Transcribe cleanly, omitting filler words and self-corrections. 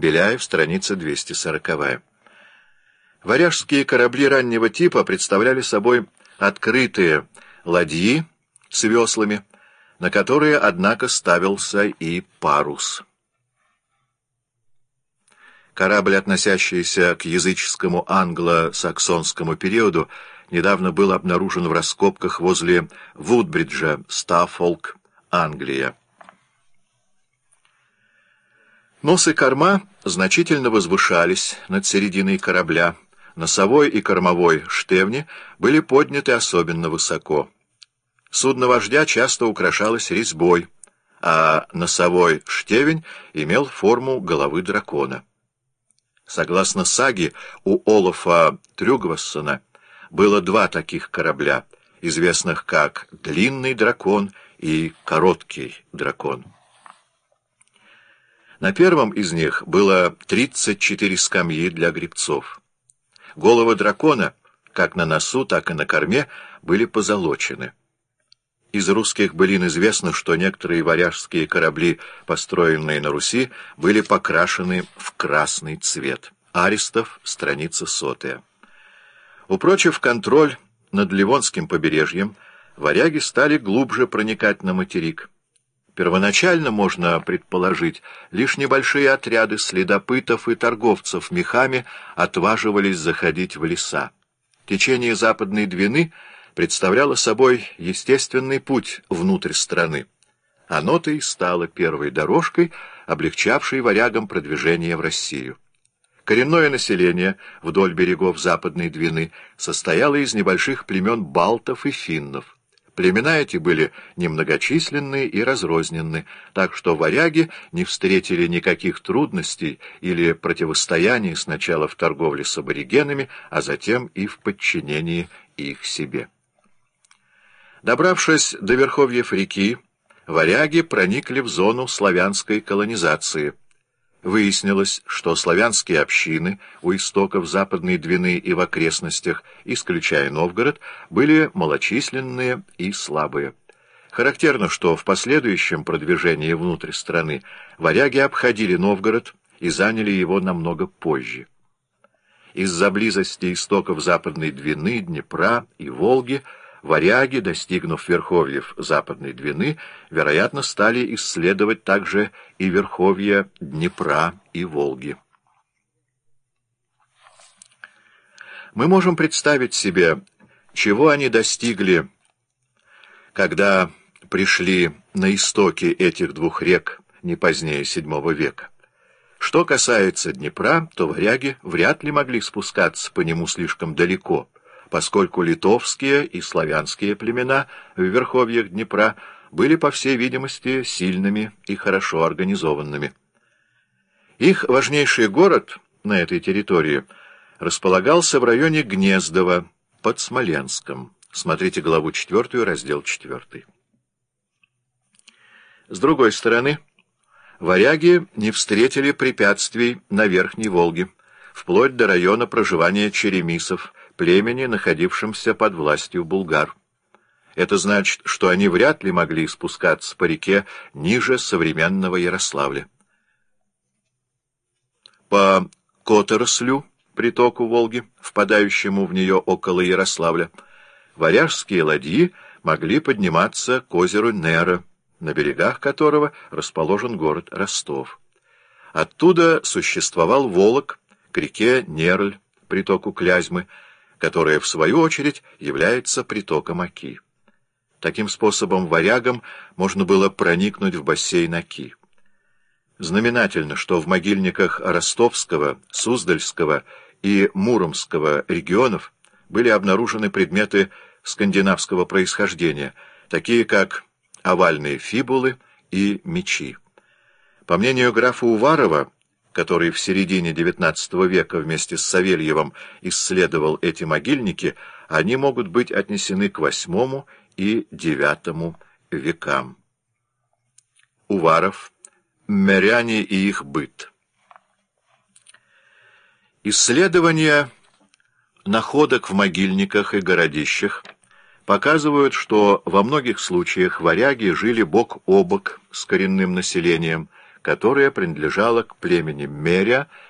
Беляев, страница 240. Варяжские корабли раннего типа представляли собой открытые ладьи с веслами, на которые, однако, ставился и парус. Корабль, относящийся к языческому англо-саксонскому периоду, недавно был обнаружен в раскопках возле Вудбриджа, Стаффолк, Англия. Нос и корма значительно возвышались над серединой корабля. Носовой и кормовой штевни были подняты особенно высоко. Судно вождя часто украшалось резьбой, а носовой штевень имел форму головы дракона. Согласно саге, у Олафа Трюгвассона было два таких корабля, известных как «Длинный дракон» и «Короткий дракон». На первом из них было 34 скамьи для гребцов. Головы дракона, как на носу, так и на корме, были позолочены. Из русских былин известно, что некоторые варяжские корабли, построенные на Руси, были покрашены в красный цвет. Аристов, страница 100. Упрочив контроль над Ливонским побережьем, варяги стали глубже проникать на материк. Первоначально, можно предположить, лишь небольшие отряды следопытов и торговцев мехами отваживались заходить в леса. Течение Западной Двины представляло собой естественный путь внутрь страны. Оно-то и стало первой дорожкой, облегчавшей варягам продвижение в Россию. Коренное население вдоль берегов Западной Двины состояло из небольших племен балтов и финнов. Племена эти были немногочисленны и разрозненны, так что варяги не встретили никаких трудностей или противостояний сначала в торговле с аборигенами, а затем и в подчинении их себе. Добравшись до верховьев реки, варяги проникли в зону славянской колонизации. Выяснилось, что славянские общины у истоков Западной Двины и в окрестностях, исключая Новгород, были малочисленные и слабые. Характерно, что в последующем продвижении внутрь страны варяги обходили Новгород и заняли его намного позже. Из-за близости истоков Западной Двины, Днепра и Волги варяги, достигнув верховьев Западной Двины, вероятно, стали исследовать также и верховья Днепра и Волги. Мы можем представить себе, чего они достигли, когда пришли на истоки этих двух рек не позднее VII века. Что касается Днепра, то варяги вряд ли могли спускаться по нему слишком далеко, поскольку литовские и славянские племена в верховьях Днепра были, по всей видимости, сильными и хорошо организованными. Их важнейший город на этой территории располагался в районе Гнездова под Смоленском. Смотрите главу 4, раздел 4. С другой стороны, варяги не встретили препятствий на Верхней Волге, вплоть до района проживания черемисов, племени, находившимся под властью булгар. Это значит, что они вряд ли могли спускаться по реке ниже современного Ярославля. По Которослю, притоку Волги, впадающему в нее около Ярославля, варяжские ладьи могли подниматься к озеру Нера, на берегах которого расположен город Ростов. Оттуда существовал Волок к реке Нерль, притоку Клязьмы, которая, в свою очередь, является притоком Оки. Таким способом варягам можно было проникнуть в бассейн Оки. Знаменательно, что в могильниках Ростовского, Суздальского и Муромского регионов были обнаружены предметы скандинавского происхождения, такие как овальные фибулы и мечи. По мнению графа Уварова, который в середине XIX века вместе с Савельевым исследовал эти могильники, они могут быть отнесены к VIII и IX векам. Уваров. Миряне и их быт. Исследования находок в могильниках и городищах показывают, что во многих случаях варяги жили бок о бок с коренным населением, которая принадлежала к племени Меря